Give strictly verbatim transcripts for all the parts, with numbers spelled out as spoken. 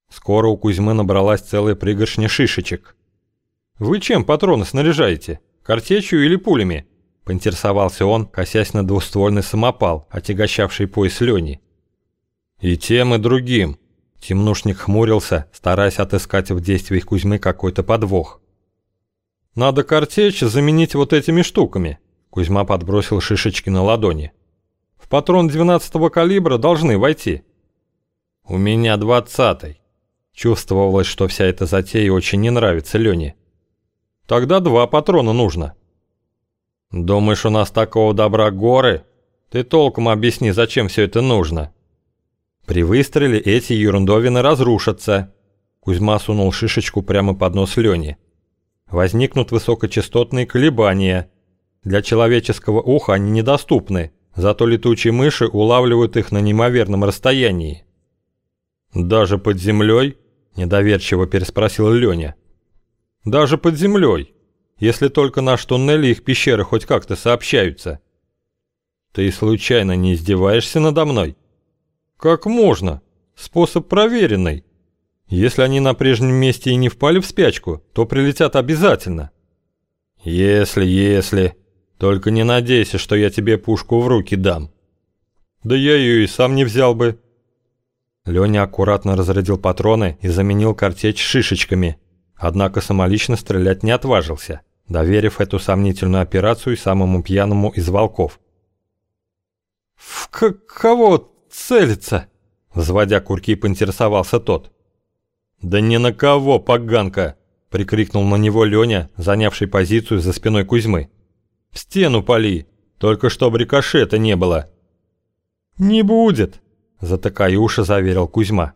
Скоро у Кузьмы набралась целая пригоршня шишечек. «Вы чем патроны снаряжаете? Картечью или пулями?» – поинтересовался он, косясь на двуствольный самопал, отягощавший пояс Лёни. «И тем, и другим». Темнушник хмурился, стараясь отыскать в действиях Кузьмы какой-то подвох. «Надо картечь заменить вот этими штуками», – Кузьма подбросил шишечки на ладони. «В патрон двенадцатого калибра должны войти». «У меня двадцатый». Чувствовалось, что вся эта затея очень не нравится Лёне. «Тогда два патрона нужно». «Думаешь, у нас такого добра горы? Ты толком объясни, зачем все это нужно?» «При выстреле эти ерундовины разрушатся». Кузьма сунул шишечку прямо под нос Лёне. «Возникнут высокочастотные колебания. Для человеческого уха они недоступны, зато летучие мыши улавливают их на неимоверном расстоянии». «Даже под землей?» – недоверчиво переспросил Лёня. «Даже под землей, если только наши туннели и их пещеры хоть как-то сообщаются». «Ты случайно не издеваешься надо мной?» «Как можно? Способ проверенный. Если они на прежнем месте и не впали в спячку, то прилетят обязательно». «Если, если. Только не надейся, что я тебе пушку в руки дам». «Да я ее и сам не взял бы». Лёня аккуратно разрядил патроны и заменил картечь шишечками, однако самолично стрелять не отважился, доверив эту сомнительную операцию самому пьяному из волков. «В кого целиться?» – взводя курки, поинтересовался тот. «Да ни на кого, поганка!» – прикрикнул на него Лёня, занявший позицию за спиной Кузьмы. «В стену пали, только чтоб рикошета не было». «Не будет!» – затыкая уши, заверил Кузьма.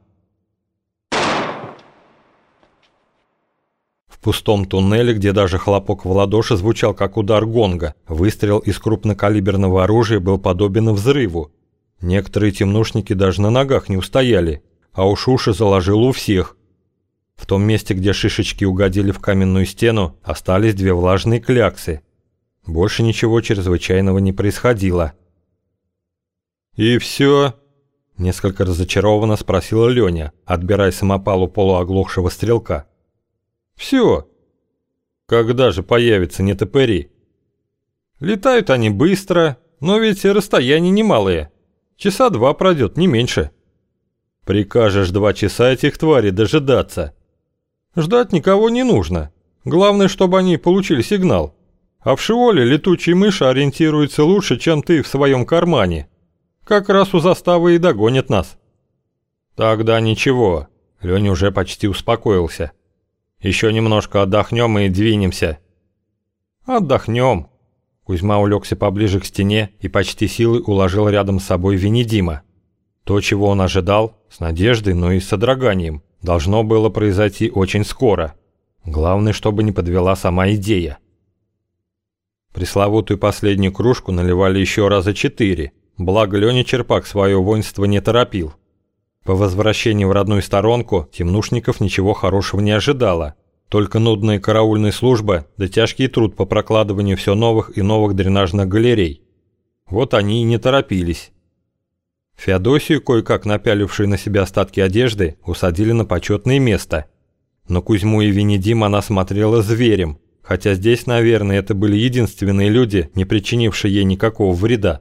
В пустом туннеле, где даже хлопок в ладоши звучал как удар гонга, выстрел из крупнокалиберного оружия был подобен взрыву. Некоторые темнушники даже на ногах не устояли, а уж уши заложило у всех. В том месте, где шишечки угодили в каменную стену, остались две влажные кляксы. Больше ничего чрезвычайного не происходило. «И все?» – несколько разочарованно спросила Лёня, отбирая самопал у полуоглохшего стрелка. «Все. Когда же появятся нетопыри?» «Летают они быстро, но ведь расстояния немалые. Часа два пройдет, не меньше». «Прикажешь два часа этих тварей дожидаться?» «Ждать никого не нужно. Главное, чтобы они получили сигнал. А в Шиоле летучие мыши ориентируются лучше, чем ты в своем кармане. Как раз у заставы и догонят нас». «Тогда ничего». Лёня уже почти успокоился. «Еще немножко отдохнем и двинемся». «Отдохнем». Кузьма улегся поближе к стене и почти силой уложил рядом с собой Венедима. То, чего он ожидал, с надеждой, но и с содроганием, должно было произойти очень скоро. Главное, чтобы не подвела сама идея. Пресловутую последнюю кружку наливали еще раза четыре, благо Лёня Черпак свое воинство не торопил. По возвращении в родную сторонку темнушников ничего хорошего не ожидало, только нудная караульная служба да тяжкий труд по прокладыванию все новых и новых дренажных галерей. Вот они и не торопились. Феодосию, кое-как напялившую на себя остатки одежды, усадили на почетное место. На Кузьму и Венедима она смотрела зверем, хотя здесь, наверное, это были единственные люди, не причинившие ей никакого вреда.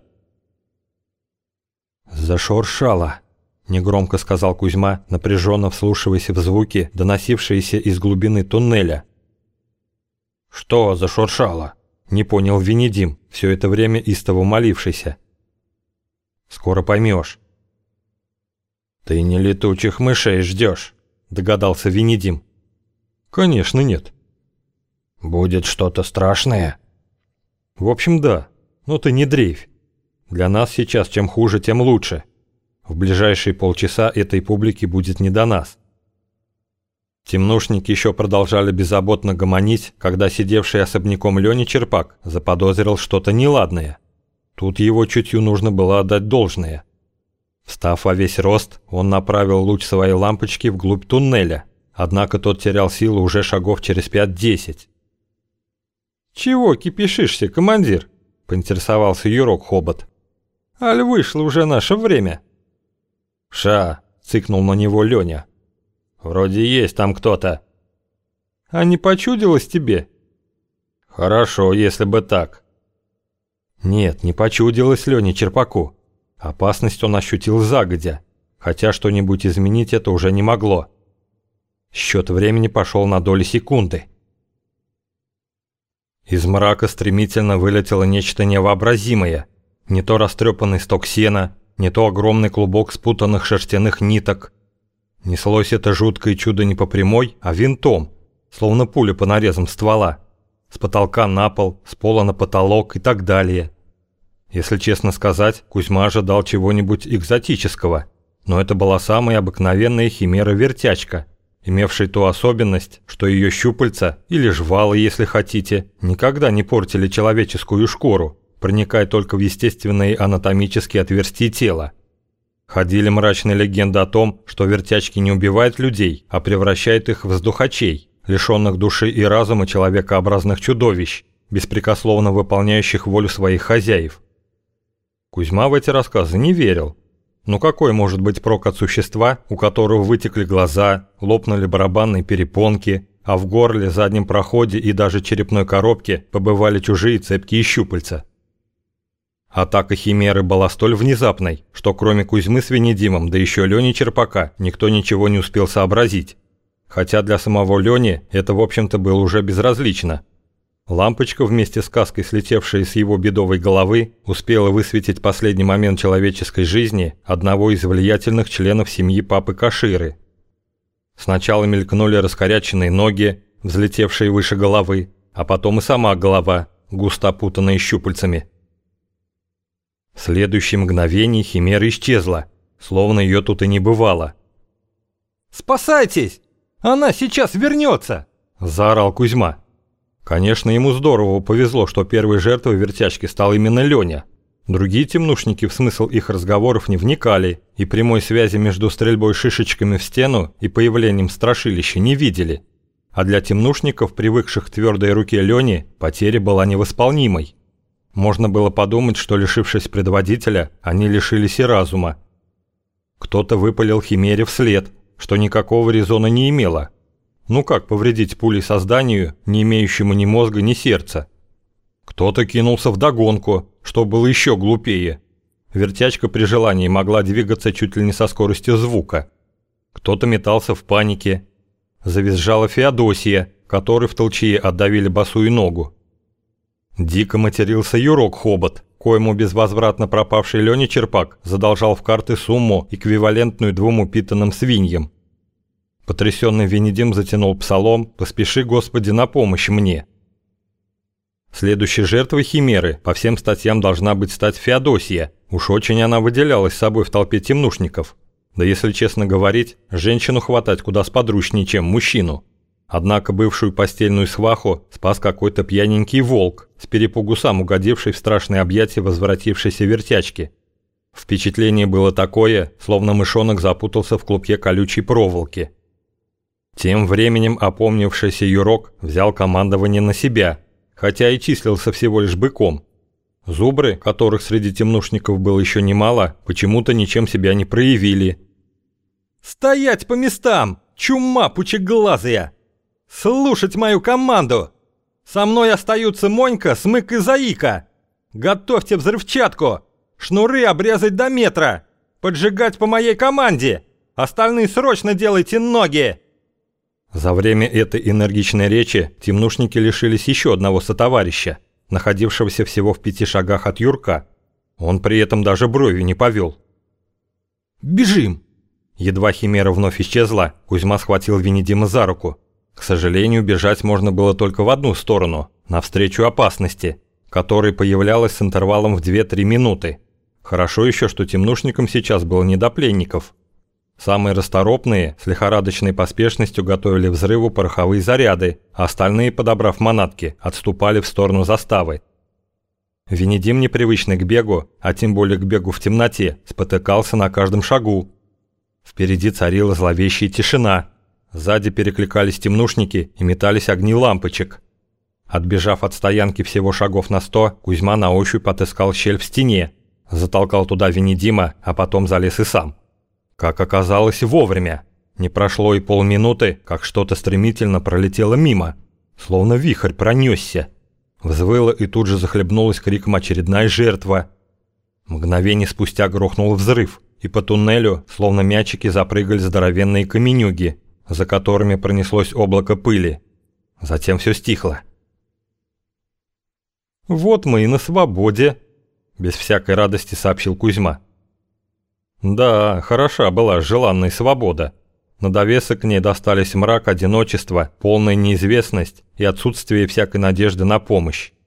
«Зашуршало», – негромко сказал Кузьма, напряженно вслушиваясь в звуки, доносившиеся из глубины туннеля. «Что зашуршало?» – не понял Венедим, все это время истово молившийся. «Скоро поймешь». «Ты не летучих мышей ждешь», – догадался Венедим. «Конечно нет». «Будет что-то страшное?» «В общем, да, но ты не дрейфь. Для нас сейчас чем хуже, тем лучше. В ближайшие полчаса этой публике будет не до нас». Темнушники еще продолжали беззаботно гомонить, когда сидевший особняком Лёня Черпак заподозрил что-то неладное. Тут его чутью нужно было отдать должное. Встав во весь рост, он направил луч своей лампочки вглубь туннеля, однако тот терял силу уже шагов через пять-десять. «Чего кипишишься, командир?» – поинтересовался Юрок Хобот. «Аль вышло уже наше время?» «Ша!» – цыкнул на него Лёня. Вроде есть там кто-то. А не почудилось тебе? Хорошо, если бы так. Нет, не почудилось Лене Черпаку. Опасность он ощутил загодя, хотя что-нибудь изменить это уже не могло. Счет времени пошел на доли секунды. Из мрака стремительно вылетело нечто невообразимое. Не то растрепанный сток сена, не то огромный клубок спутанных шерстяных ниток. Неслось это жуткое чудо не по прямой, а винтом, словно пуля по нарезам ствола. С потолка на пол, с пола на потолок и так далее. Если честно сказать, Кузьма ожидал чего-нибудь экзотического, но это была самая обыкновенная химера-вертячка, имевшая ту особенность, что ее щупальца, или жвалы, если хотите, никогда не портили человеческую шкуру, проникая только в естественные анатомические отверстия тела. Ходили мрачные легенды о том, что вертячки не убивают людей, а превращают их в воздухачей, лишенных души и разума человекообразных чудовищ, беспрекословно выполняющих волю своих хозяев. Кузьма в эти рассказы не верил. Но какой может быть прок от существа, у которого вытекли глаза, лопнули барабанные перепонки, а в горле, заднем проходе и даже черепной коробке побывали чужие цепкие щупальца? Атака химеры была столь внезапной, что кроме Кузьмы с Венедимом, да еще Лени Черпака, никто ничего не успел сообразить. Хотя для самого Лени это, в общем-то, было уже безразлично. Лампочка, вместе с каской, слетевшая с его бедовой головы, успела высветить последний момент человеческой жизни одного из влиятельных членов семьи папы Каширы. Сначала мелькнули раскоряченные ноги, взлетевшие выше головы, а потом и сама голова, густо опутанная щупальцами. В следующее мгновение химера исчезла, словно ее тут и не бывало. «Спасайтесь! Она сейчас вернется!» – заорал Кузьма. Конечно, ему здорово повезло, что первой жертвой вертячки стал именно Леня. Другие темнушники в смысл их разговоров не вникали и прямой связи между стрельбой шишечками в стену и появлением страшилища не видели. А для темнушников, привыкших к твердой руке Лени, потеря была невосполнимой. Можно было подумать, что, лишившись предводителя, они лишились и разума. Кто-то выпалил химере вслед, что никакого резона не имело. Ну как повредить пулей созданию, не имеющему ни мозга, ни сердца? Кто-то кинулся вдогонку, что было еще глупее. Вертячка при желании могла двигаться чуть ли не со скоростью звука. Кто-то метался в панике. Завизжала Феодосия, которой в толчье отдавили босую ногу. Дико матерился Юрок Хобот, коему безвозвратно пропавший Леня Черпак задолжал в карты сумму, эквивалентную двум упитанным свиньям. Потрясенный Венедим затянул псалом «Поспеши, Господи, на помощь мне». Следующей жертвой химеры по всем статьям должна быть стать Феодосия. Уж очень она выделялась собой в толпе темнушников. Да если честно говорить, женщину хватать куда сподручнее, чем мужчину. Однако бывшую постельную сваху спас какой-то пьяненький волк, с перепугу сам угодивший в страшное объятие возвратившейся вертячки. Впечатление было такое, словно мышонок запутался в клубке колючей проволоки. Тем временем опомнившийся Юрок взял командование на себя, хотя и числился всего лишь быком. Зубры, которых среди темнушников было еще немало, почему-то ничем себя не проявили. «Стоять по местам, чума пучеглазая! Слушать мою команду! Со мной остаются Монька, Смык и Заика! Готовьте взрывчатку! Шнуры обрезать до метра! Поджигать по моей команде! Остальные срочно делайте ноги!» За время этой энергичной речи темнушники лишились еще одного сотоварища, находившегося всего в пяти шагах от Юрка. Он при этом даже бровью не повел. «Бежим!» Едва химера вновь исчезла, Кузьма схватил Венедима за руку. К сожалению, бежать можно было только в одну сторону, навстречу опасности, которая появлялась с интервалом в две-три минуты. Хорошо еще, что темнушникам сейчас было не до пленников. Самые расторопные с лихорадочной поспешностью готовили взрыву пороховые заряды, а остальные, подобрав манатки, отступали в сторону заставы. Венедим, непривычный к бегу, а тем более к бегу в темноте, спотыкался на каждом шагу. Впереди царила зловещая тишина. Сзади перекликались темнушники и метались огни лампочек. Отбежав от стоянки всего шагов на сто, Кузьма на ощупь отыскал щель в стене, затолкал туда Венедима, а потом залез и сам. Как оказалось, вовремя. Не прошло и полминуты, как что-то стремительно пролетело мимо, словно вихрь пронесся. Взвыла и тут же захлебнулась криком очередная жертва. Мгновение спустя грохнул взрыв, и по туннелю, словно мячики, запрыгали здоровенные каменюги, за которыми пронеслось облако пыли. Затем все стихло. «Вот мы и на свободе», – без всякой радости сообщил Кузьма. Да, хороша была желанная свобода. На довесок к ней достались мрак, одиночество, полная неизвестность и отсутствие всякой надежды на помощь.